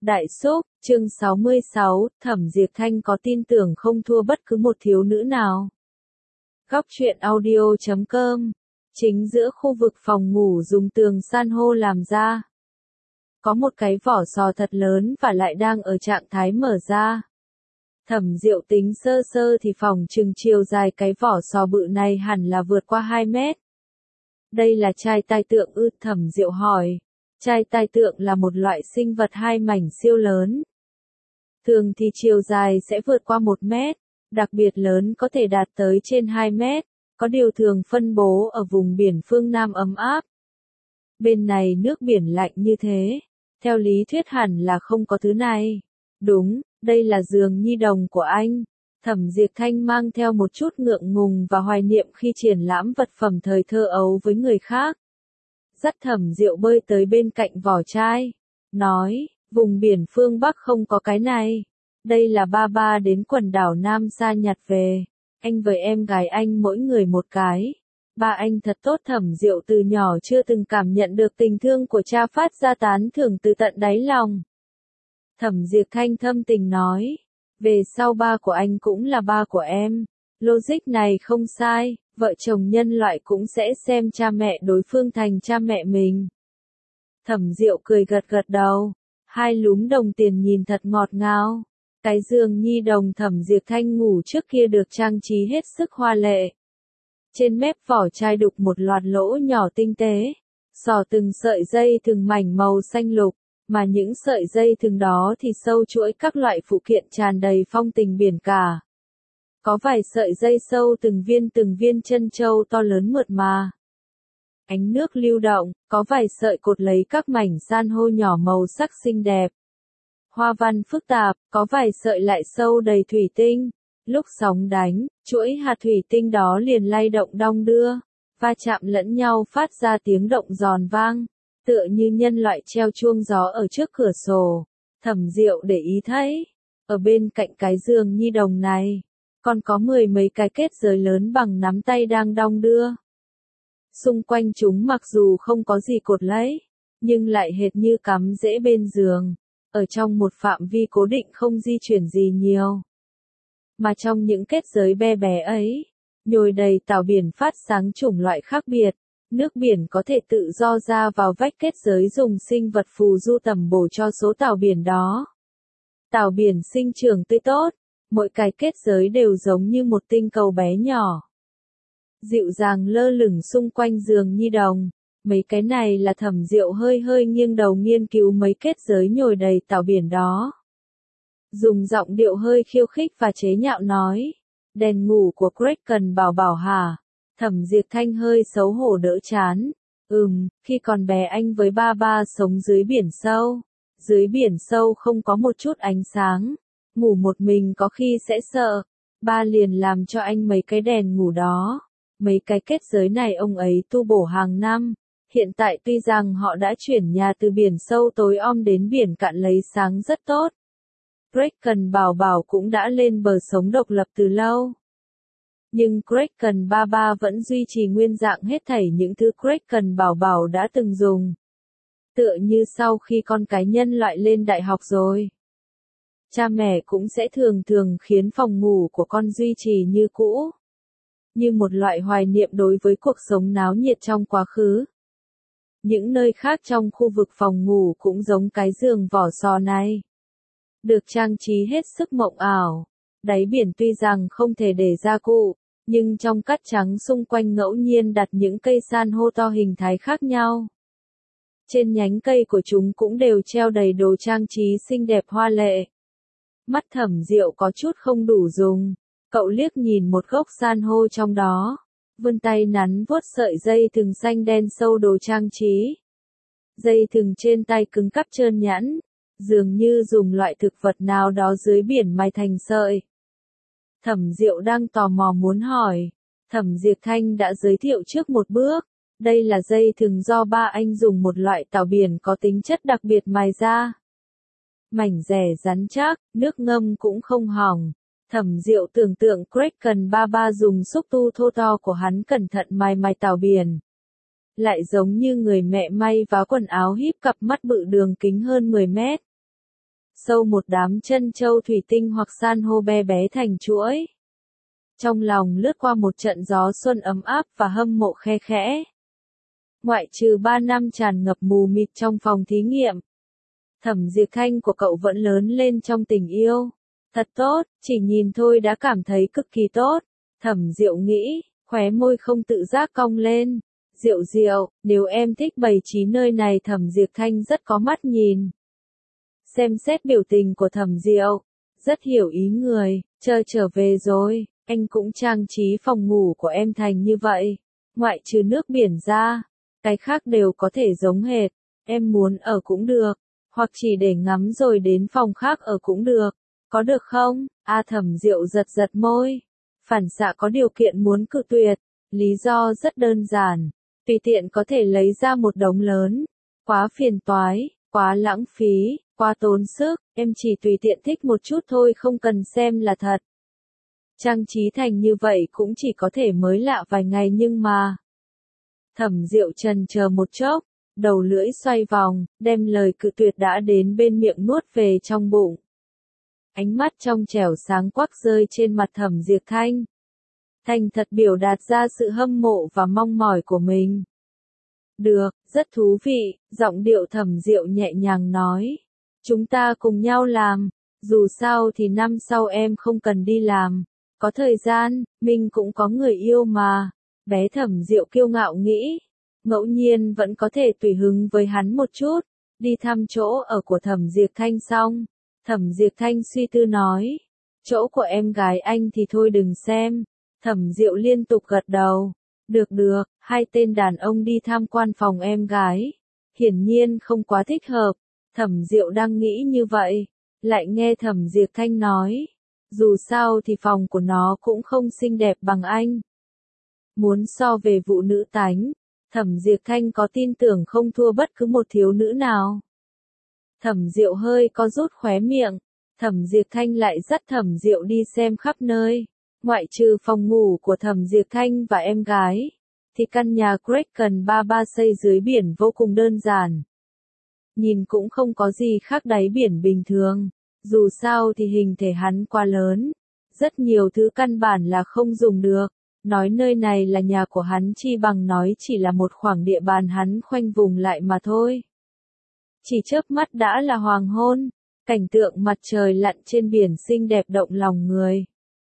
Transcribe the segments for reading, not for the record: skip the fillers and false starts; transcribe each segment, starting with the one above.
Đại Xúc, chương 66, Thẩm Diệp Thanh có tin tưởng không thua bất cứ một thiếu nữ nào. Góc truyện audio.com. Chính giữa khu vực phòng ngủ dùng tường san hô làm ra. Có một cái vỏ sò thật lớn và lại đang ở trạng thái mở ra. Thẩm Diệu tính sơ sơ thì phòng chừng chiều dài cái vỏ sò bự này hẳn là vượt qua 2 mét. Đây là trai tai tượng ư? Thẩm Diệu hỏi. Trai tai tượng là một loại sinh vật hai mảnh siêu lớn. Thường thì chiều dài sẽ vượt qua 1 mét, đặc biệt lớn có thể đạt tới trên 2 mét, có điều thường phân bố ở vùng biển phương Nam ấm áp. Bên này nước biển lạnh như thế, theo lý thuyết hẳn là không có thứ này. Đúng, đây là giường nhi đồng của anh. Thẩm Diệp Thanh mang theo một chút ngượng ngùng và hoài niệm khi triển lãm vật phẩm thời thơ ấu với người khác. Dắt Thẩm Diệu bơi tới bên cạnh vỏ chai, nói, vùng biển phương Bắc không có cái này. Đây là ba đến quần đảo Nam Sa nhặt về. Anh với em gái anh mỗi người một cái. Ba anh thật tốt. Thẩm Diệu từ nhỏ chưa từng cảm nhận được tình thương của cha, phát ra tán thưởng từ tận đáy lòng. Thẩm Diệp Thanh thâm tình nói, về sau ba của anh cũng là ba của em. Logic này không sai, vợ chồng nhân loại cũng sẽ xem cha mẹ đối phương thành cha mẹ mình. Thẩm Diệu cười gật gật đầu, hai lúm đồng tiền nhìn thật ngọt ngào. Cái giường nhi đồng Thẩm Diệp Thanh ngủ trước kia được trang trí hết sức hoa lệ. Trên mép vỏ chai đục một loạt lỗ nhỏ tinh tế, xỏ từng sợi dây thừng mảnh màu xanh lục, mà những sợi dây thừng đó thì sâu chuỗi các loại phụ kiện tràn đầy phong tình biển cả. Có vài sợi dây sâu từng viên chân châu to lớn mượt mà. Ánh nước lưu động, có vài sợi cột lấy các mảnh san hô nhỏ màu sắc xinh đẹp. Hoa văn phức tạp, có vài sợi lại sâu đầy thủy tinh. Lúc sóng đánh, chuỗi hạt thủy tinh đó liền lay động đong đưa, va chạm lẫn nhau phát ra tiếng động giòn vang, tựa như nhân loại treo chuông gió ở trước cửa sổ. Thẩm Diệu để ý thấy, ở bên cạnh cái giường nhi đồng này, còn có 10 mấy cái kết giới lớn bằng nắm tay đang đong đưa. Xung quanh chúng mặc dù không có gì cột lấy, nhưng lại hệt như cắm rễ bên giường, ở trong một phạm vi cố định không di chuyển gì nhiều. Mà trong những kết giới be bé ấy, nhồi đầy tảo biển phát sáng chủng loại khác biệt. Nước biển có thể tự do ra vào vách kết giới dùng sinh vật phù du tầm bổ cho số tảo biển đó. Tảo biển sinh trưởng tươi tốt, mỗi cái kết giới đều giống như một tinh cầu bé nhỏ, dịu dàng lơ lửng xung quanh giường nhi đồng. Mấy cái này là Thẩm Diệu hơi nghiêng đầu nghiên cứu mấy kết giới nhồi đầy tảo biển đó. Dùng giọng điệu hơi khiêu khích và chế nhạo nói, đèn ngủ của Kraken bảo bảo hả? Thẩm Diệp Thanh hơi xấu hổ đỡ chán. Khi còn bé anh với ba sống dưới biển sâu. Dưới biển sâu không có một chút ánh sáng. Ngủ một mình có khi sẽ sợ. Ba liền làm cho anh mấy cái đèn ngủ đó. Mấy cái kết giới này ông ấy tu bổ hàng năm. Hiện tại tuy rằng họ đã chuyển nhà từ biển sâu tối om đến biển cạn lấy sáng rất tốt. Kraken bảo bảo cũng đã lên bờ sống độc lập từ lâu. Nhưng Kraken ba vẫn duy trì nguyên dạng hết thảy những thứ Kraken bảo bảo đã từng dùng. Tựa như sau khi con cái nhân loại lên đại học rồi, cha mẹ cũng sẽ thường khiến phòng ngủ của con duy trì như cũ. Như một loại hoài niệm đối với cuộc sống náo nhiệt trong quá khứ. Những nơi khác trong khu vực phòng ngủ cũng giống cái giường vỏ sò này. Được trang trí hết sức mộng ảo. Đáy biển tuy rằng không thể để gia cụ, nhưng trong cát trắng xung quanh ngẫu nhiên đặt những cây san hô to hình thái khác nhau. Trên nhánh cây của chúng cũng đều treo đầy đồ trang trí xinh đẹp hoa lệ. Mắt Thẩm Diệu có chút không đủ dùng. Cậu liếc nhìn một gốc san hô trong đó, vươn tay nắn vuốt sợi dây thừng xanh đen sâu đồ trang trí. Dây thừng trên tay cứng cáp trơn nhẵn, dường như dùng loại thực vật nào đó dưới biển may thành sợi. Thẩm Diệu đang tò mò muốn hỏi, Thẩm Diệp Thanh đã giới thiệu trước một bước. Đây là dây thừng do ba anh dùng một loại tảo biển có tính chất đặc biệt mài ra. Mảnh dẻ rắn chắc, nước ngâm cũng không hỏng. Thẩm Diệu tưởng tượng Kraken ba dùng xúc tu thô to của hắn cẩn thận mài tảo biển. Lại giống như người mẹ may vá quần áo híp cặp mắt bự đường kính hơn 10 mét. sâu một đám chân châu thủy tinh hoặc san hô bé bé thành chuỗi. Trong lòng lướt qua một trận gió xuân ấm áp và hâm mộ khe khẽ. Ngoại trừ 3 năm tràn ngập mù mịt trong phòng thí nghiệm, Thẩm Diệp Thanh của cậu vẫn lớn lên trong tình yêu. Thật tốt, chỉ nhìn thôi đã cảm thấy cực kỳ tốt. Thẩm Diệu nghĩ, khóe môi không tự giác cong lên. Diệu Diệu, nếu em thích bày trí nơi này. Thẩm Diệp Thanh rất có mắt nhìn. Xem xét biểu tình của Thẩm Diệu, rất hiểu ý người, trở về rồi, anh cũng trang trí phòng ngủ của em thành như vậy. Ngoại trừ nước biển ra, cái khác đều có thể giống hệt, em muốn ở cũng được, hoặc chỉ để ngắm rồi đến phòng khác ở cũng được, có được không? Thẩm Diệu giật giật môi, phản xạ có điều kiện muốn cự tuyệt, lý do rất đơn giản, tùy tiện có thể lấy ra một đống lớn, quá phiền toái, quá lãng phí, quá tốn sức, em chỉ tùy tiện thích một chút thôi không cần xem là thật. Trang trí thành như vậy cũng chỉ có thể mới lạ vài ngày nhưng mà. Thẩm Diệu chần chờ một chốc, đầu lưỡi xoay vòng, đem lời cự tuyệt đã đến bên miệng nuốt về trong bụng. Ánh mắt trong trẻo sáng quắc rơi trên mặt Thẩm Diệp Thanh. Thành thật biểu đạt ra sự hâm mộ và mong mỏi của mình. Được, rất thú vị, giọng điệu Thẩm Diệu nhẹ nhàng nói. Chúng ta cùng nhau làm, dù sao thì năm sau em không cần đi làm. Có thời gian, mình cũng có người yêu mà. Bé Thẩm Diệu kiêu ngạo nghĩ. Ngẫu nhiên vẫn có thể tùy hứng với hắn một chút. Đi thăm chỗ ở của Thẩm Diệp Thanh xong. Thẩm Diệp Thanh suy tư nói. Chỗ của em gái anh thì thôi đừng xem. Thẩm Diệu liên tục gật đầu. Được, hai tên đàn ông đi tham quan phòng em gái. Hiển nhiên không quá thích hợp. Thẩm Diệu đang nghĩ như vậy. Lại nghe Thẩm Diệp Thanh nói. Dù sao thì phòng của nó cũng không xinh đẹp bằng anh. Muốn so về vụ nữ tánh, Thẩm Diệp Thanh có tin tưởng không thua bất cứ một thiếu nữ nào. Thẩm Diệu hơi có rút khóe miệng, Thẩm Diệp Thanh lại dắt Thẩm Diệu đi xem khắp nơi. Ngoại trừ phòng ngủ của Thẩm Diệp Thanh và em gái, thì căn nhà Kraken 33 xây dưới biển vô cùng đơn giản. Nhìn cũng không có gì khác đáy biển bình thường, dù sao thì hình thể hắn quá lớn, rất nhiều thứ căn bản là không dùng được. Nói nơi này là nhà của hắn chi bằng nói chỉ là một khoảng địa bàn hắn khoanh vùng lại mà thôi. Chỉ chớp mắt đã là hoàng hôn, cảnh tượng mặt trời lặn trên biển xinh đẹp động lòng người.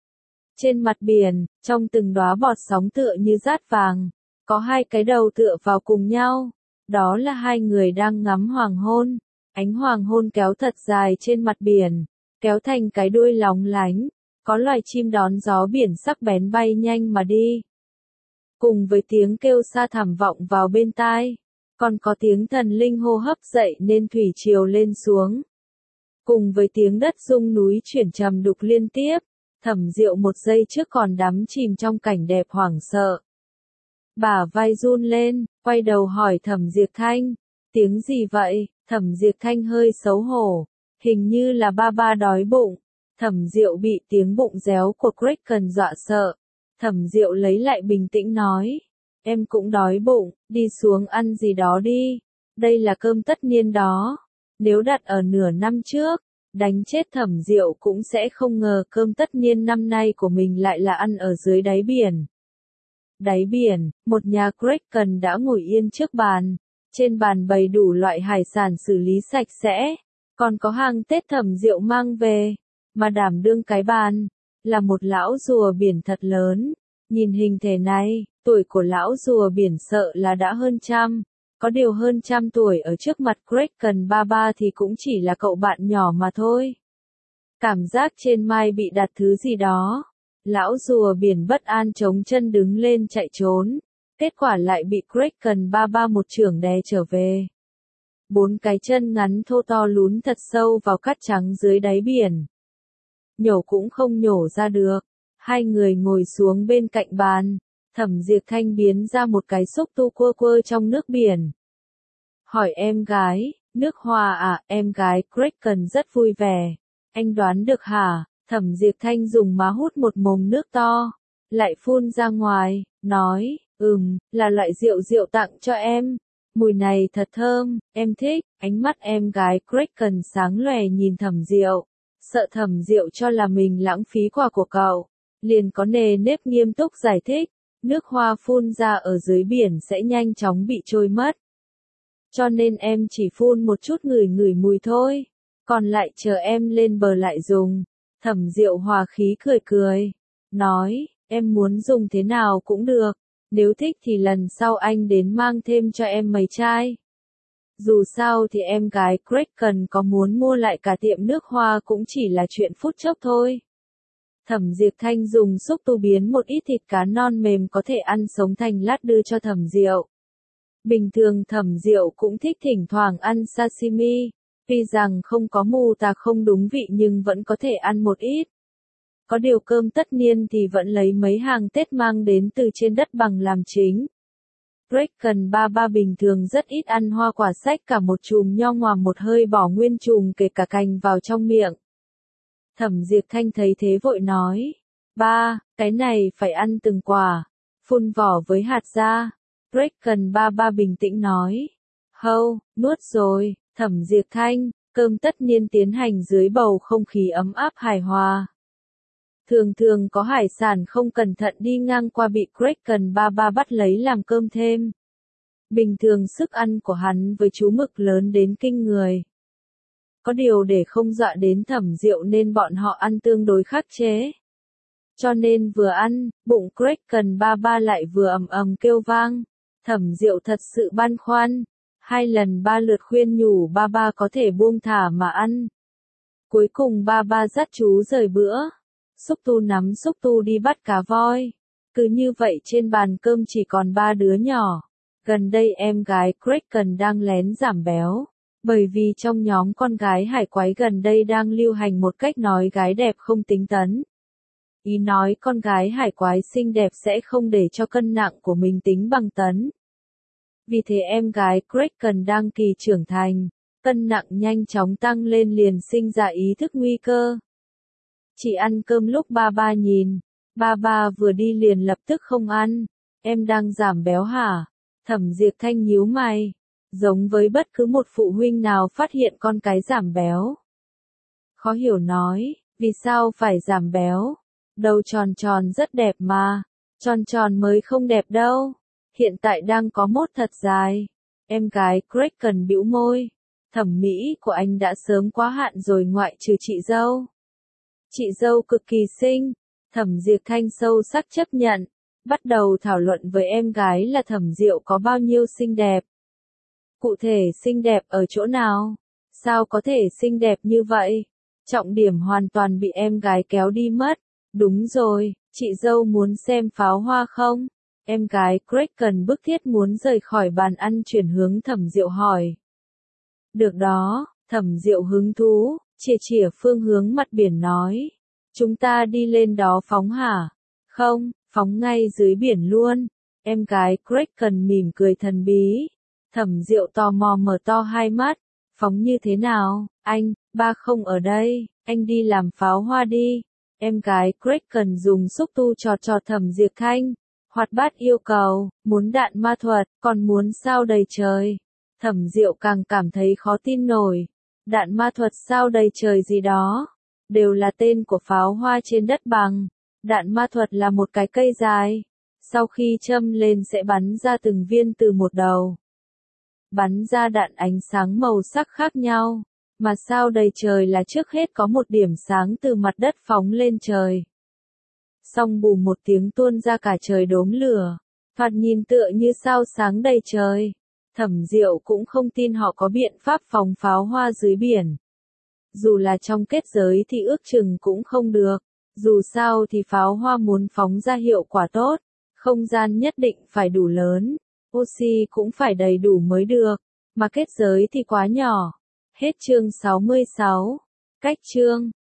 Trên mặt biển, trong từng đóa bọt sóng tựa như dát vàng, có hai cái đầu tựa vào cùng nhau. Đó là hai người đang ngắm hoàng hôn. Ánh hoàng hôn kéo thật dài trên mặt biển, kéo thành cái đuôi lóng lánh. Có loài chim đón gió biển sắc bén bay nhanh mà đi. Cùng với tiếng kêu xa thẳm vọng vào bên tai, còn có tiếng thần linh hô hấp dậy nên thủy triều lên xuống. Cùng với tiếng đất rung núi chuyển trầm đục liên tiếp, Thẩm Diệu một giây trước còn đắm chìm trong cảnh đẹp hoảng sợ. Bả vai run lên, quay đầu hỏi Thẩm Diệp Thanh, tiếng gì vậy? Thẩm Diệp Thanh hơi xấu hổ, hình như là ba đói bụng. Thẩm Diệu bị tiếng bụng réo của Kraken dọa sợ. Thẩm Diệu lấy lại bình tĩnh nói, em cũng đói bụng, đi xuống ăn gì đó đi, đây là cơm tất niên đó. Nếu đặt ở nửa năm trước, đánh chết Thẩm Diệu cũng sẽ không ngờ cơm tất niên năm nay của mình lại là ăn ở dưới đáy biển. Đáy biển, một nhà Kraken đã ngồi yên trước bàn, trên bàn bày đủ loại hải sản xử lý sạch sẽ, còn có hàng Tết Thẩm Diệu mang về. Mà đảm đương cái bàn, là một lão rùa biển thật lớn. Nhìn hình thể này, tuổi của lão rùa biển sợ là đã hơn trăm. Có điều hơn trăm tuổi ở trước mặt Kraken 33 thì cũng chỉ là cậu bạn nhỏ mà thôi. Cảm giác trên mai bị đặt thứ gì đó. Lão rùa biển bất an chống chân đứng lên chạy trốn. Kết quả lại bị Kraken 33 một chưởng đè trở về. 4 cái chân ngắn thô to lún thật sâu vào cát trắng dưới đáy biển. Nhổ cũng không nhổ ra được. Hai người ngồi xuống bên cạnh bàn. Thẩm Diệp Thanh biến ra một cái xúc tu quơ trong nước biển. Hỏi em gái, nước hoa à? Em gái Kraken rất vui vẻ. Anh đoán được hả? Thẩm Diệp Thanh dùng má hút một mồm nước to, lại phun ra ngoài, nói, là loại rượu tặng cho em. Mùi này thật thơm, em thích. Ánh mắt em gái Kraken sáng lòe nhìn Thẩm Diệu. Sợ Thẩm Diệu cho là mình lãng phí quà của cậu. Liền có nề nếp nghiêm túc giải thích. Nước hoa phun ra ở dưới biển sẽ nhanh chóng bị trôi mất. Cho nên em chỉ phun một chút ngửi ngửi mùi thôi. Còn lại chờ em lên bờ lại dùng. Thẩm Diệu hòa khí cười cười. Nói, em muốn dùng thế nào cũng được. Nếu thích thì lần sau anh đến mang thêm cho em mấy chai. Dù sao thì em gái Kraken có muốn mua lại cả tiệm nước hoa cũng chỉ là chuyện phút chốc thôi. Thẩm Diệp Thanh dùng xúc tu biến một ít thịt cá non mềm có thể ăn sống thành lát đưa cho Thẩm Diệu. Bình thường Thẩm Diệu cũng thích thỉnh thoảng ăn sashimi, tuy rằng không có mù tạt không đúng vị nhưng vẫn có thể ăn một ít. Có điều cơm tất niên thì vẫn lấy mấy hàng Tết mang đến từ trên đất bằng làm chính. Kraken ba bình thường rất ít ăn hoa quả xách cả một chùm nho ngoàm một hơi bỏ nguyên chùm kể cả cành vào trong miệng. Thẩm Diệp Thanh thấy thế vội nói, ba, cái này phải ăn từng quả, phun vỏ với hạt ra. Kraken ba bình tĩnh nói, hâu, nuốt rồi. Thẩm Diệp Thanh, cơm tất niên tiến hành dưới bầu không khí ấm áp hài hòa. Thường có hải sản không cẩn thận đi ngang qua bị Kraken ba bắt lấy làm cơm thêm. Bình thường sức ăn của hắn với chú mực lớn đến kinh người. Có điều để không dọa đến Thẩm Diệu nên bọn họ ăn tương đối khắc chế. Cho nên vừa ăn, bụng Kraken ba lại vừa ầm kêu vang. Thẩm Diệu thật sự băn khoăn. 2 lần 3 lượt khuyên nhủ ba có thể buông thả mà ăn. Cuối cùng ba dắt chú rời bữa. Xúc tu nắm xúc tu đi bắt cá voi. Cứ như vậy trên bàn cơm chỉ còn 3 đứa nhỏ. Gần đây em gái Kraken đang lén giảm béo. Bởi vì trong nhóm con gái hải quái gần đây đang lưu hành một cách nói gái đẹp không tính tấn. Ý nói con gái hải quái xinh đẹp sẽ không để cho cân nặng của mình tính bằng tấn. Vì thế em gái Kraken đang kỳ trưởng thành, cân nặng nhanh chóng tăng lên liền sinh ra ý thức nguy cơ. Chỉ ăn cơm lúc ba nhìn, ba vừa đi liền lập tức không ăn, em đang giảm béo hả? Thẩm Diệp Thanh nhíu mày, giống với bất cứ một phụ huynh nào phát hiện con cái giảm béo. Khó hiểu nói, vì sao phải giảm béo? Đầu tròn rất đẹp mà, tròn mới không đẹp đâu. Hiện tại đang có mốt thật dài. Em gái Kraken bĩu môi. Thẩm mỹ của anh đã sớm quá hạn rồi ngoại trừ chị dâu. Chị dâu cực kỳ xinh. Thẩm Diệp Thanh sâu sắc chấp nhận. Bắt đầu thảo luận với em gái là Thẩm Diệu có bao nhiêu xinh đẹp. Cụ thể xinh đẹp ở chỗ nào? Sao có thể xinh đẹp như vậy? Trọng điểm hoàn toàn bị em gái kéo đi mất. Đúng rồi, chị dâu muốn xem pháo hoa không? Em gái Kraken bức thiết muốn rời khỏi bàn ăn chuyển hướng Thẩm Diệu hỏi. Được đó, Thẩm Diệu hứng thú, chìa phương hướng mặt biển nói. Chúng ta đi lên đó phóng hả? Không, phóng ngay dưới biển luôn. Em gái Kraken mỉm cười thần bí. Thẩm Diệu tò mò mở to hai mắt. Phóng như thế nào? Anh, ba không ở đây, anh đi làm pháo hoa đi. Em gái Kraken dùng xúc tu chọt Thẩm Diệp Thanh. Hoạt bát yêu cầu, muốn đạn ma thuật, còn muốn sao đầy trời. Thẩm Diệu càng cảm thấy khó tin nổi. Đạn ma thuật sao đầy trời gì đó. Đều là tên của pháo hoa trên đất bằng. Đạn ma thuật là một cái cây dài. Sau khi châm lên sẽ bắn ra từng viên từ một đầu. Bắn ra đạn ánh sáng màu sắc khác nhau. Mà sao đầy trời là trước hết có một điểm sáng từ mặt đất phóng lên trời. Xong bù một tiếng tuôn ra cả trời đốm lửa, thoạt nhìn tựa như sao sáng đầy trời. Thẩm Diệu cũng không tin họ có biện pháp phòng pháo hoa dưới biển. Dù là trong kết giới thì ước chừng cũng không được. Dù sao thì pháo hoa muốn phóng ra hiệu quả tốt, không gian nhất định phải đủ lớn, oxy cũng phải đầy đủ mới được, mà kết giới thì quá nhỏ. Hết chương 66. Cách chương